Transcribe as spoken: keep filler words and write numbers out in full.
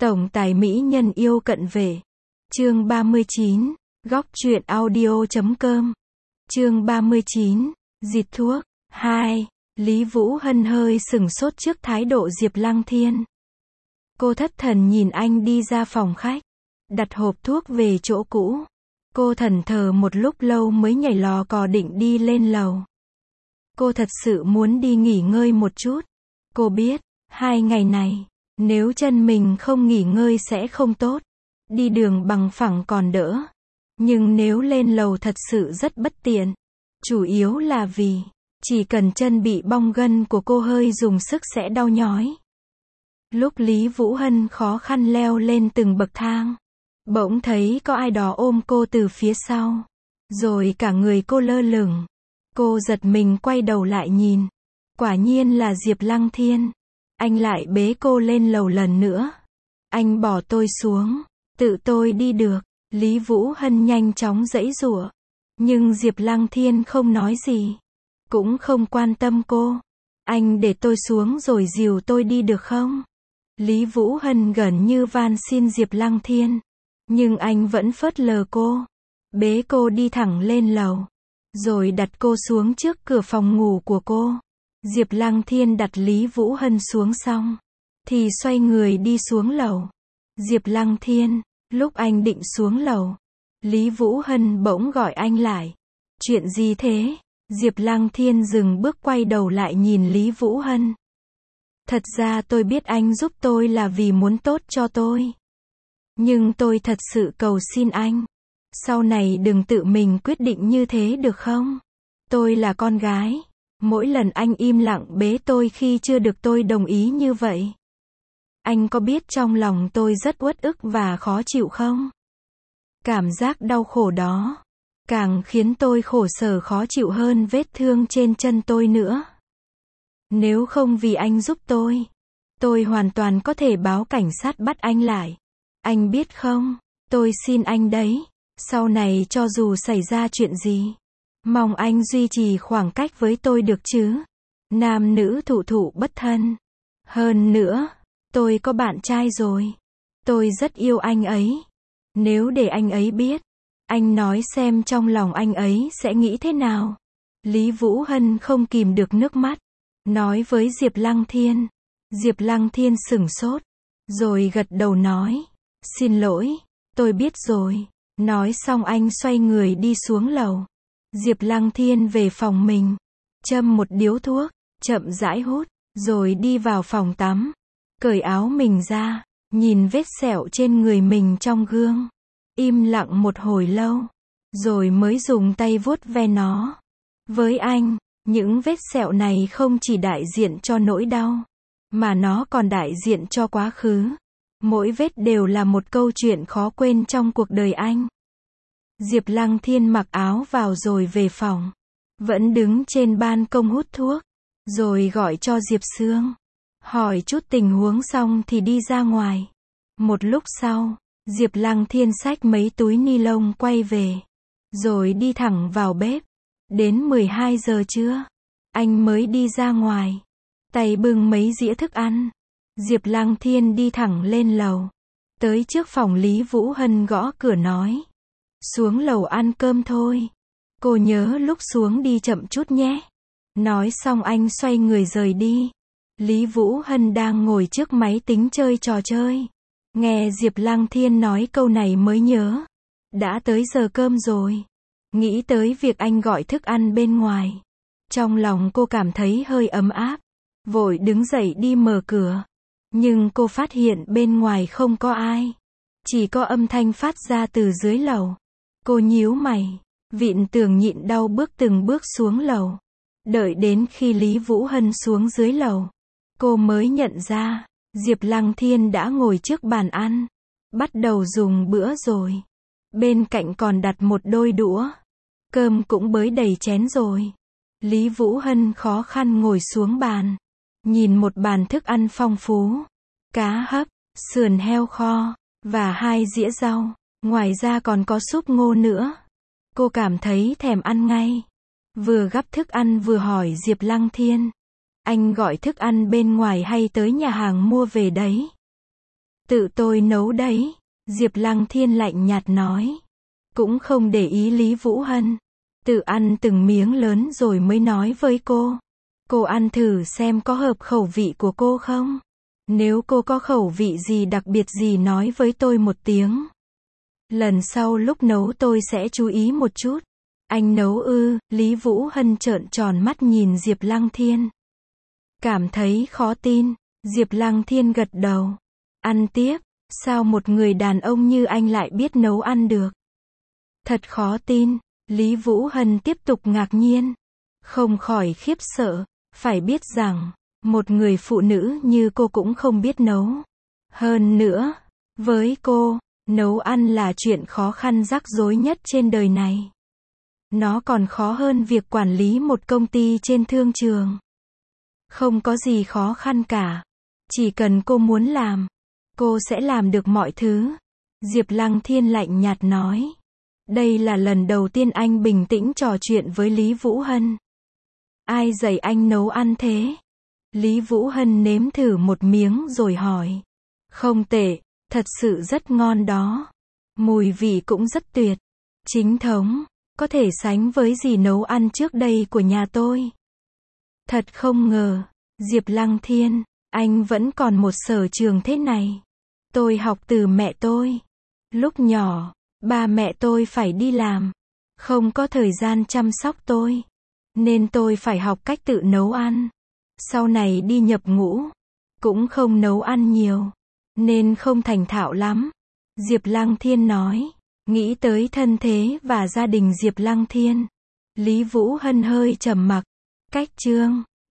Tổng tài mỹ nhân yêu cận vệ. Chương ba mươi chín. Góc truyện audio chấm com. Chương ba mươi chín. Dịt thuốc. hai. Lý Vũ Hân hơi sửng sốt trước thái độ Diệp Lăng Thiên. Cô thất thần nhìn anh đi ra phòng khách, đặt hộp thuốc về chỗ cũ. Cô thẫn thờ một lúc lâu mới nhảy lò cò định đi lên lầu. Cô thật sự muốn đi nghỉ ngơi một chút. Cô biết, hai ngày này, nếu chân mình không nghỉ ngơi sẽ không tốt. Đi đường bằng phẳng còn đỡ. Nhưng nếu lên lầu thật sự rất bất tiện. Chủ yếu là vì, chỉ cần chân bị bong gân của cô hơi dùng sức sẽ đau nhói. Lúc Lý Vũ Hân khó khăn leo lên từng bậc thang, bỗng thấy có ai đó ôm cô từ phía sau. Rồi cả người cô lơ lửng. Cô giật mình quay đầu lại nhìn. Quả nhiên là Diệp Lăng Thiên. Anh lại bế cô lên lầu lần nữa. Anh bỏ tôi xuống. Tự tôi đi được. Lý Vũ Hân nhanh chóng giãy giụa. Nhưng Diệp Lăng Thiên không nói gì. Cũng không quan tâm cô. Anh để tôi xuống rồi dìu tôi đi được không? Lý Vũ Hân gần như van xin Diệp Lăng Thiên. Nhưng anh vẫn phớt lờ cô. Bế cô đi thẳng lên lầu. Rồi đặt cô xuống trước cửa phòng ngủ của cô. Diệp Lăng Thiên đặt Lý Vũ Hân xuống xong, thì xoay người đi xuống lầu. Diệp Lăng Thiên, lúc anh định xuống lầu, Lý Vũ Hân bỗng gọi anh lại. Chuyện gì thế? Diệp Lăng Thiên dừng bước quay đầu lại nhìn Lý Vũ Hân. Thật ra tôi biết anh giúp tôi là vì muốn tốt cho tôi. Nhưng tôi thật sự cầu xin anh. Sau này đừng tự mình quyết định như thế được không? Tôi là con gái. Mỗi lần anh im lặng bế tôi khi chưa được tôi đồng ý như vậy. Anh có biết trong lòng tôi rất uất ức và khó chịu không? Cảm giác đau khổ đó càng khiến tôi khổ sở khó chịu hơn vết thương trên chân tôi nữa. Nếu không vì anh giúp tôi, tôi hoàn toàn có thể báo cảnh sát bắt anh lại. Anh biết không, tôi xin anh đấy. Sau này cho dù xảy ra chuyện gì, mong anh duy trì khoảng cách với tôi được chứ. Nam nữ thụ thụ bất thân. Hơn nữa, tôi có bạn trai rồi. Tôi rất yêu anh ấy. Nếu để anh ấy biết, anh nói xem trong lòng anh ấy sẽ nghĩ thế nào. Lý Vũ Hân không kìm được nước mắt, nói với Diệp Lăng Thiên. Diệp Lăng Thiên sửng sốt, rồi gật đầu nói. Xin lỗi, tôi biết rồi. Nói xong anh xoay người đi xuống lầu. Diệp Lăng Thiên về phòng mình, châm một điếu thuốc, chậm rãi hút, rồi đi vào phòng tắm. Cởi áo mình ra, nhìn vết sẹo trên người mình trong gương. Im lặng một hồi lâu, rồi mới dùng tay vuốt ve nó. Với anh, những vết sẹo này không chỉ đại diện cho nỗi đau, mà nó còn đại diện cho quá khứ. Mỗi vết đều là một câu chuyện khó quên trong cuộc đời anh. Diệp Lăng Thiên mặc áo vào rồi về phòng. Vẫn đứng trên ban công hút thuốc. Rồi gọi cho Diệp Sương. Hỏi chút tình huống xong thì đi ra ngoài. Một lúc sau, Diệp Lăng Thiên xách mấy túi ni lông quay về. Rồi đi thẳng vào bếp. Đến mười hai giờ trưa, anh mới đi ra ngoài. Tay bưng mấy dĩa thức ăn. Diệp Lăng Thiên đi thẳng lên lầu. Tới trước phòng Lý Vũ Hân gõ cửa nói. Xuống lầu ăn cơm thôi. Cô nhớ lúc xuống đi chậm chút nhé. Nói xong anh xoay người rời đi. Lý Vũ Hân đang ngồi trước máy tính chơi trò chơi. Nghe Diệp Lăng Thiên nói câu này mới nhớ. Đã tới giờ cơm rồi. Nghĩ tới việc anh gọi thức ăn bên ngoài. Trong lòng cô cảm thấy hơi ấm áp. Vội đứng dậy đi mở cửa. Nhưng cô phát hiện bên ngoài không có ai. Chỉ có âm thanh phát ra từ dưới lầu. Cô nhíu mày, vịn tường nhịn đau bước từng bước xuống lầu. Đợi đến khi Lý Vũ Hân xuống dưới lầu, cô mới nhận ra, Diệp Lăng Thiên đã ngồi trước bàn ăn. Bắt đầu dùng bữa rồi. Bên cạnh còn đặt một đôi đũa. Cơm cũng bới đầy chén rồi. Lý Vũ Hân khó khăn ngồi xuống bàn. Nhìn một bàn thức ăn phong phú. Cá hấp, sườn heo kho, và hai dĩa rau. Ngoài ra còn có súp ngô nữa. Cô cảm thấy thèm ăn ngay. Vừa gắp thức ăn vừa hỏi Diệp Lăng Thiên. Anh gọi thức ăn bên ngoài hay tới nhà hàng mua về đấy? Tự tôi nấu đấy. Diệp Lăng Thiên lạnh nhạt nói. Cũng không để ý Lý Vũ Hân. Tự ăn từng miếng lớn rồi mới nói với cô. Cô ăn thử xem có hợp khẩu vị của cô không? Nếu cô có khẩu vị gì đặc biệt gì nói với tôi một tiếng. Lần sau lúc nấu tôi sẽ chú ý một chút. Anh nấu ư? Lý Vũ Hân trợn tròn mắt nhìn Diệp Lăng Thiên. Cảm thấy khó tin. Diệp Lăng Thiên gật đầu. Ăn tiếp. Sao một người đàn ông như anh lại biết nấu ăn được? Thật khó tin. Lý Vũ Hân tiếp tục ngạc nhiên. Không khỏi khiếp sợ. Phải biết rằng, một người phụ nữ như cô cũng không biết nấu. Hơn nữa, với cô, nấu ăn là chuyện khó khăn rắc rối nhất trên đời này. Nó còn khó hơn việc quản lý một công ty trên thương trường. Không có gì khó khăn cả. Chỉ cần cô muốn làm, cô sẽ làm được mọi thứ. Diệp Lăng Thiên lạnh nhạt nói. Đây là lần đầu tiên anh bình tĩnh trò chuyện với Lý Vũ Hân. Ai dạy anh nấu ăn thế? Lý Vũ Hân nếm thử một miếng rồi hỏi. Không tệ, thật sự rất ngon đó. Mùi vị cũng rất tuyệt. Chính thống, có thể sánh với gì nấu ăn trước đây của nhà tôi. Thật không ngờ, Diệp Lăng Thiên, anh vẫn còn một sở trường thế này. Tôi học từ mẹ tôi. Lúc nhỏ, ba mẹ tôi phải đi làm, không có thời gian chăm sóc tôi, nên tôi phải học cách tự nấu ăn. Sau này đi nhập ngũ, cũng không nấu ăn nhiều, nên không thành thạo lắm. Diệp Lăng Thiên nói. Nghĩ tới thân thế và gia đình Diệp Lăng Thiên, Lý Vũ Hân hơi trầm mặc. Cách chương